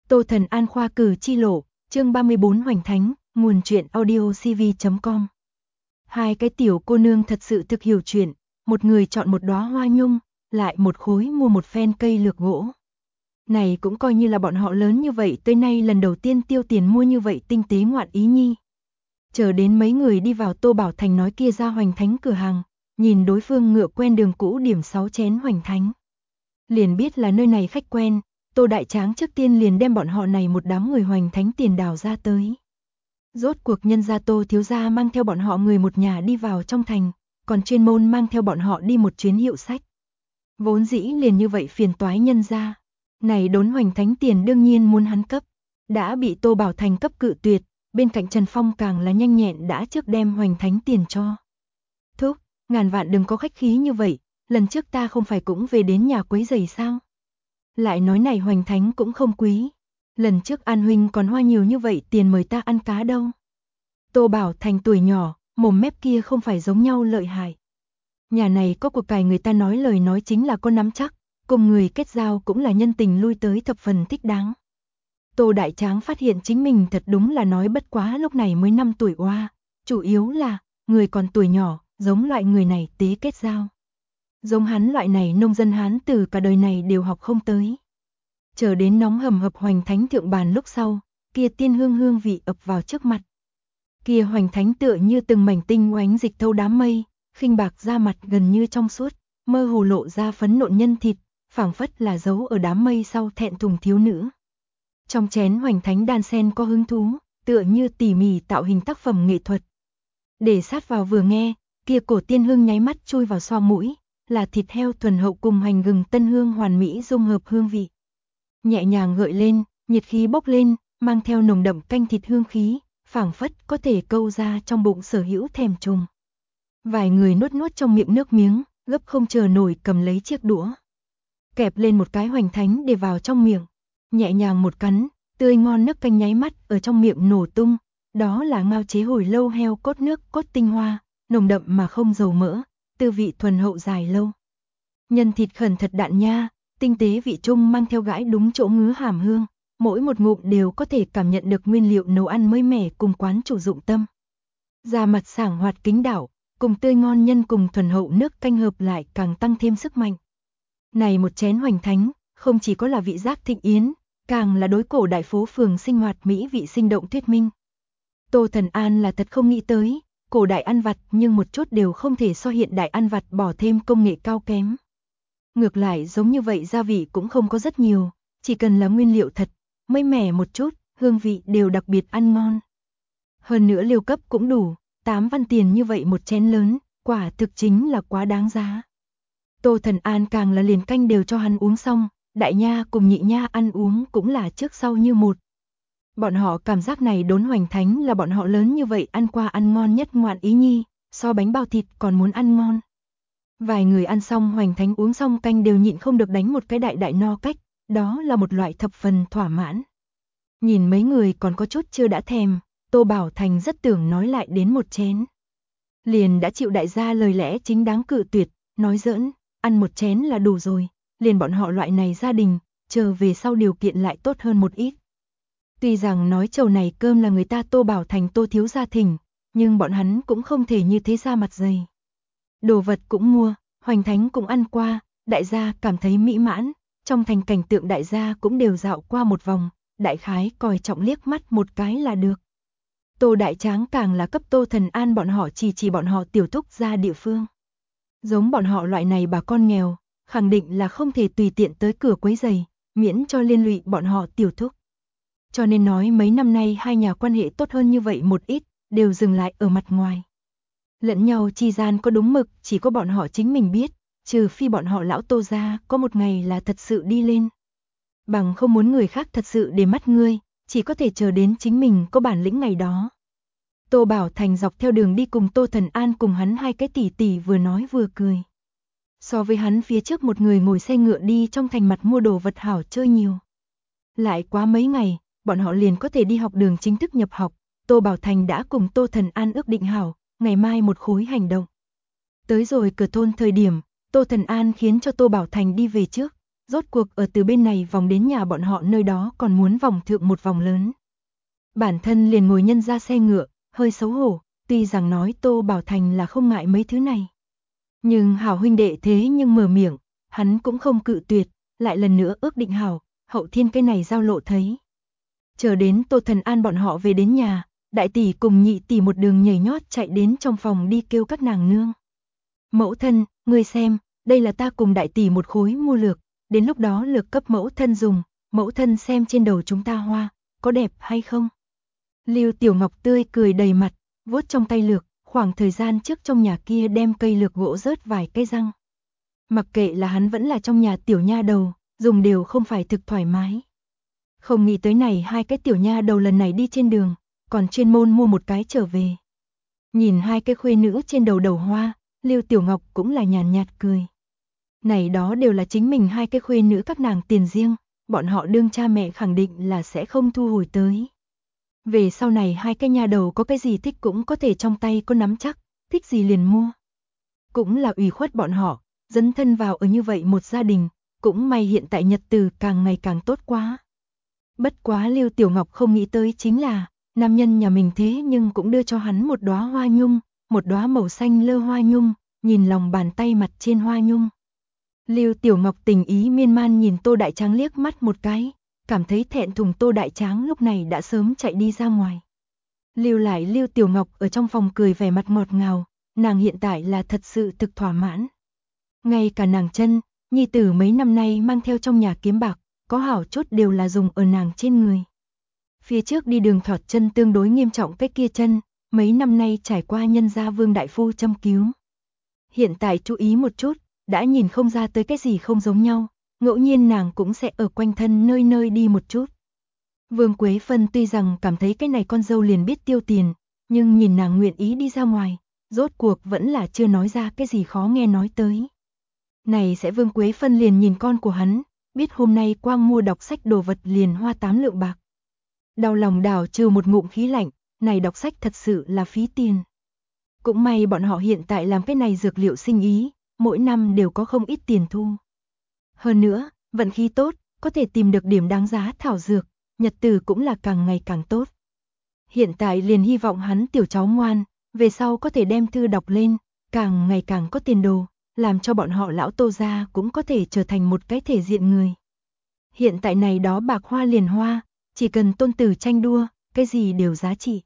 Tô Thần An khoa cử chi lộ, chương 34 Hoành Thánh, nguồn truyện audio cv.com. Hai cái tiểu cô nương thật sự thực hiểu chuyện, một người chọn một đóa hoa nhung, lại một khối mua một phen cây lược gỗ. Này cũng coi như là bọn họ lớn như vậy tới nay lần đầu tiên tiêu tiền mua như vậy tinh tế ngoạn ý nhi. Chờ đến mấy người đi vào Tô Bảo Thành nói kia ra Hoành Thánh cửa hàng, nhìn đối phương ngựa quen đường cũ điểm 6 chén Hoành Thánh. Liền biết là nơi này khách quen, Tô Đại Tráng trước tiên liền đem bọn họ này một đám người Hoành Thánh tiền đào ra tới. Rốt cuộc nhân gia Tô thiếu gia mang theo bọn họ người một nhà đi vào trong thành, còn chuyên môn mang theo bọn họ đi một chuyến hiệu sách. Vốn dĩ liền như vậy phiền toái nhân gia, này đốn Hoành Thánh tiền đương nhiên muốn hắn cấp, đã bị Tô Bảo Thành cấp cự tuyệt, bên cạnh Trần Phong càng là nhanh nhẹn đã trước đem Hoành Thánh tiền cho. Thúc, ngàn vạn đừng có khách khí như vậy, lần trước ta không phải cũng về đến nhà quấy rầy sao? Lại nói này Hoành Thánh cũng không quý. Lần trước An huynh còn hoa nhiều như vậy tiền mời ta ăn cá đâu. Tô Bảo Thành tuổi nhỏ, mồm mép kia không phải giống nhau lợi hại. Nhà này có cuộc cải người ta nói lời nói chính là có nắm chắc, cùng người kết giao cũng là nhân tình lui tới thập phần thích đáng. Tô Đại Tráng phát hiện chính mình thật đúng là nói bất quá lúc này mới 5 tuổi oa, chủ yếu là người còn tuổi nhỏ, giống loại người này tế kết giao. Giống hắn loại này nông dân Hán từ cả đời này đều học không tới. Chờ đến nóng hầm hập Hoành Thánh thượng bàn lúc sau, kia tiên hương hương vị ập vào trước mặt. Kia Hoành Thánh tựa như từng mảnh tinh oánh dịch thâu đám mây, khinh bạc da mặt gần như trong suốt, mơ hồ lộ ra phấn nộn nhân thịt, phảng phất là giấu ở đám mây sau thẹn thùng thiếu nữ. Trong chén Hoành Thánh đan sen có hứng thú, tựa như tỉ mỉ tạo hình tác phẩm nghệ thuật. Để sát vào vừa nghe, kia cổ tiên hương nháy mắt chui vào xoang mũi, là thịt heo thuần hậu cùng hành gừng tân hương hoàn mỹ dung hợp hương vị. Nhẹ nhàng gợi lên, nhiệt khí bốc lên, mang theo nồng đậm canh thịt hương khí, phảng phất có thể câu ra trong bụng sở hữu thèm trùng. Vài người nuốt nuốt trong miệng nước miếng, gấp không chờ nổi cầm lấy chiếc đũa. Kẹp lên một cái Hoành Thánh để vào trong miệng, nhẹ nhàng một cắn, tươi ngon nước canh nháy mắt ở trong miệng nổ tung, đó là ngao chế hồi lâu heo cốt nước cốt tinh hoa, nồng đậm mà không dầu mỡ, tư vị thuần hậu dài lâu. Nhân thịt khẩn thật đạn nha, tinh tế vị trung mang theo gãi đúng chỗ ngứa hàm hương, mỗi một ngụm đều có thể cảm nhận được nguyên liệu nấu ăn mới mẻ cùng quán chủ dụng tâm. Da mặt sảng hoạt kính đảo, cùng tươi ngon nhân cùng thuần hậu nước canh hợp lại càng tăng thêm sức mạnh. Này một chén Hoành Thánh, không chỉ có là vị giác thịnh yến, càng là đối cổ đại phố phường sinh hoạt mỹ vị sinh động thuyết minh. Tô Thần An là thật không nghĩ tới, cổ đại ăn vặt nhưng một chút đều không thể so hiện đại ăn vặt bỏ thêm công nghệ cao kém. Ngược lại giống như vậy gia vị cũng không có rất nhiều, chỉ cần là nguyên liệu thật, mới mẻ một chút, hương vị đều đặc biệt ăn ngon. Hơn nữa liều cấp cũng đủ, 8 văn tiền như vậy một chén lớn, quả thực chính là quá đáng giá. Tô Thần An càng là liền canh đều cho hắn uống xong, đại nha cùng nhị nha ăn uống cũng là trước sau như một. Bọn họ cảm giác này đốn Hoành Thánh là bọn họ lớn như vậy ăn qua ăn ngon nhất ngoạn ý nhi, so bánh bao thịt còn muốn ăn ngon. Vài người ăn xong Hoành Thánh uống xong canh đều nhịn không được đánh một cái đại đại no cách, đó là một loại thập phần thỏa mãn. Nhìn mấy người còn có chút chưa đã thèm, Tô Bảo Thành rất tưởng nói lại đến một chén. Liền đã chịu đại gia lời lẽ chính đáng cự tuyệt, nói giỡn, ăn một chén là đủ rồi, liền bọn họ loại này gia đình, chờ về sau điều kiện lại tốt hơn một ít. Tuy rằng nói chầu này cơm là người ta Tô Bảo Thành Tô thiếu gia thỉnh, nhưng bọn hắn cũng không thể như thế ra mặt dày. Đồ vật cũng mua, Hoành Thánh cũng ăn qua, đại gia cảm thấy mỹ mãn, trong thành cảnh tượng đại gia cũng đều dạo qua một vòng, đại khái coi trọng liếc mắt một cái là được. Tô Đại Tráng càng là cấp Tô Thần An bọn họ chỉ bọn họ tiểu thúc ra địa phương. Giống bọn họ loại này bà con nghèo, khẳng định là không thể tùy tiện tới cửa quấy giày, miễn cho liên lụy bọn họ tiểu thúc. Cho nên nói mấy năm nay hai nhà quan hệ tốt hơn như vậy một ít, đều dừng lại ở mặt ngoài. Lẫn nhau chi gian có đúng mực, chỉ có bọn họ chính mình biết, trừ phi bọn họ lão Tô gia có một ngày là thật sự đi lên. Bằng không muốn người khác thật sự để mắt ngươi, chỉ có thể chờ đến chính mình có bản lĩnh ngày đó. Tô Bảo Thành dọc theo đường đi cùng Tô Thần An cùng hắn hai cái tỷ tỷ vừa nói vừa cười. So với hắn phía trước một người ngồi xe ngựa đi trong thành mặt mua đồ vật hảo chơi nhiều. Lại quá mấy ngày, bọn họ liền có thể đi học đường chính thức nhập học, Tô Bảo Thành đã cùng Tô Thần An ước định hảo, ngày mai một khối hành động. Tới rồi cửa thôn thời điểm, Tô Thần An khiến cho Tô Bảo Thành đi về trước, rốt cuộc ở từ bên này vòng đến nhà bọn họ nơi đó còn muốn vòng thượng một vòng lớn. Bản thân liền ngồi nhân ra xe ngựa, hơi xấu hổ, tuy rằng nói Tô Bảo Thành là không ngại mấy thứ này. Nhưng hảo huynh đệ thế nhưng mở miệng, hắn cũng không cự tuyệt, lại lần nữa ước định hảo, hậu thiên cái này giao lộ thấy. Chờ đến Tô Thần An bọn họ về đến nhà, đại tỷ cùng nhị tỷ một đường nhảy nhót chạy đến trong phòng đi kêu các nàng nương. Mẫu thân, ngươi xem, đây là ta cùng đại tỷ một khối mua lược, đến lúc đó lược cấp mẫu thân dùng, mẫu thân xem trên đầu chúng ta hoa, có đẹp hay không? Lưu Tiểu Ngọc tươi cười đầy mặt, vuốt trong tay lược, khoảng thời gian trước trong nhà kia đem cây lược gỗ rớt vài cây răng. Mặc kệ là hắn vẫn là trong nhà tiểu nha đầu, dùng đều không phải thực thoải mái. Không nghĩ tới này hai cái tiểu nha đầu lần này đi trên đường, còn chuyên môn mua một cái trở về. Nhìn hai cái khuê nữ trên đầu đầu hoa, Lưu Tiểu Ngọc cũng là nhàn nhạt cười. Này đó đều là chính mình hai cái khuê nữ các nàng tiền riêng, bọn họ đương cha mẹ khẳng định là sẽ không thu hồi tới. Về sau này hai cái nha đầu có cái gì thích cũng có thể trong tay có nắm chắc, thích gì liền mua. Cũng là ủy khuất bọn họ, dấn thân vào ở như vậy một gia đình, cũng may hiện tại nhật từ càng ngày càng tốt quá. Bất quá Lưu Tiểu Ngọc không nghĩ tới chính là, nam nhân nhà mình thế nhưng cũng đưa cho hắn một đóa hoa nhung, một đóa màu xanh lơ hoa nhung, nhìn lòng bàn tay mặt trên hoa nhung. Lưu Tiểu Ngọc tình ý miên man nhìn Tô Đại Tráng liếc mắt một cái, cảm thấy thẹn thùng. Tô Đại Tráng lúc này đã sớm chạy đi ra ngoài. Lưu lại Lưu Tiểu Ngọc ở trong phòng cười vẻ mặt ngọt ngào, nàng hiện tại là thật sự thực thỏa mãn. Ngay cả nàng chân, nhi tử mấy năm nay mang theo trong nhà kiếm bạc, có hảo chút đều là dùng ở nàng trên người. Phía trước đi đường thọt chân tương đối nghiêm trọng cái kia chân, mấy năm nay trải qua nhân gia Vương đại phu châm cứu. Hiện tại chú ý một chút, đã nhìn không ra tới cái gì không giống nhau, ngẫu nhiên nàng cũng sẽ ở quanh thân nơi nơi đi một chút. Vương Quế Phân tuy rằng cảm thấy cái này con dâu liền biết tiêu tiền, nhưng nhìn nàng nguyện ý đi ra ngoài, rốt cuộc vẫn là chưa nói ra cái gì khó nghe nói tới. Này sẽ Vương Quế Phân liền nhìn con của hắn, biết hôm nay quang mua đọc sách đồ vật liền hoa 8 lượng bạc. Đau lòng đảo trừ một ngụm khí lạnh, này đọc sách thật sự là phí tiền. Cũng may bọn họ hiện tại làm cái này dược liệu sinh ý, mỗi năm đều có không ít tiền thu. Hơn nữa, vận khí tốt, có thể tìm được điểm đáng giá thảo dược, nhật tử cũng là càng ngày càng tốt. Hiện tại liền hy vọng hắn tiểu cháu ngoan, về sau có thể đem thư đọc lên, càng ngày càng có tiền đồ, làm cho bọn họ lão Tô gia cũng có thể trở thành một cái thể diện người. Hiện tại này đó bạc hoa liền hoa, chỉ cần tôn tử tranh đua, cái gì đều giá trị.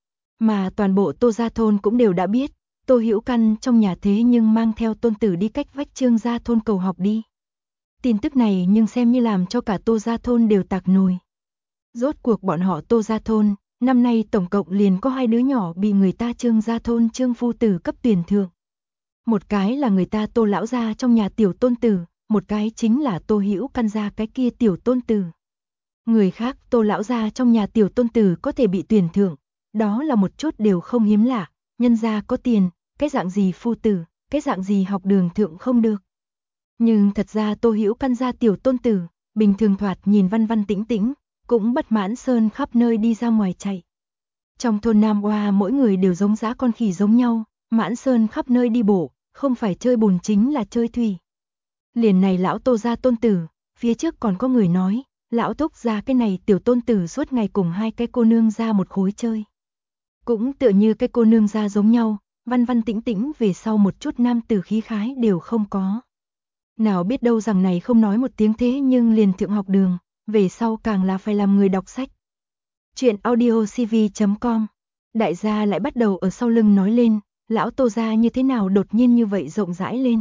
Mà toàn bộ Tô gia thôn cũng đều đã biết, Tô Hữu Căn trong nhà thế nhưng mang theo tôn tử đi cách vách Trương gia thôn cầu học đi. Tin tức này nhưng xem như làm cho cả Tô gia thôn đều tạc nồi. Rốt cuộc bọn họ Tô gia thôn, năm nay tổng cộng liền có 2 đứa nhỏ bị người ta Trương gia thôn Trương phu tử cấp tuyển thượng. Một cái là người ta Tô lão gia trong nhà tiểu tôn tử, một cái chính là Tô Hữu Căn gia cái kia tiểu tôn tử. Người khác Tô lão gia trong nhà tiểu tôn tử có thể bị tuyển thượng, đó là một chút đều không hiếm lạ, nhân gia có tiền, cái dạng gì phu tử, cái dạng gì học đường thượng không được. Nhưng thật ra Tô Hữu Căn gia tiểu tôn tử, bình thường thoạt nhìn văn văn tĩnh tĩnh, cũng bất mãn sơn khắp nơi đi ra ngoài chạy. Trong thôn Nam Oa mỗi người đều giống dã con khỉ giống nhau, mãn sơn khắp nơi đi bộ, không phải chơi bùn chính là chơi thủy. Liền này lão Tô gia tôn tử, phía trước còn có người nói, lão thúc gia cái này tiểu tôn tử suốt ngày cùng hai cái cô nương ra một khối chơi. Cũng tựa như cái cô nương ra giống nhau, văn văn tĩnh tĩnh về sau một chút nam tử khí khái đều không có. Nào biết đâu rằng này không nói một tiếng thế nhưng liền thượng học đường, về sau càng là phải làm người đọc sách. Chuyện audiocv.com. Đại gia lại bắt đầu ở sau lưng nói lên, lão Tô gia như thế nào đột nhiên như vậy rộng rãi lên.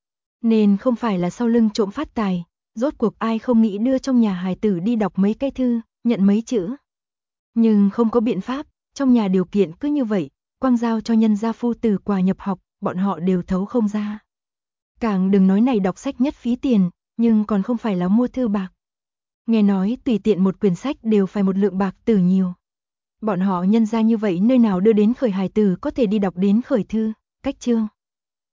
Nên không phải là sau lưng trộm phát tài, rốt cuộc ai không nghĩ đưa trong nhà hài tử đi đọc mấy cái thư, nhận mấy chữ. Nhưng không có biện pháp, trong nhà điều kiện cứ như vậy, quang giao cho nhân gia phu tử quà nhập học, bọn họ đều thấu không ra. Càng đừng nói này đọc sách nhất phí tiền, nhưng còn không phải là mua thư bạc. Nghe nói tùy tiện một quyển sách đều phải một lượng bạc tử nhiều. Bọn họ nhân ra như vậy nơi nào đưa đến khởi hài tử có thể đi đọc đến khởi thư, cách chương.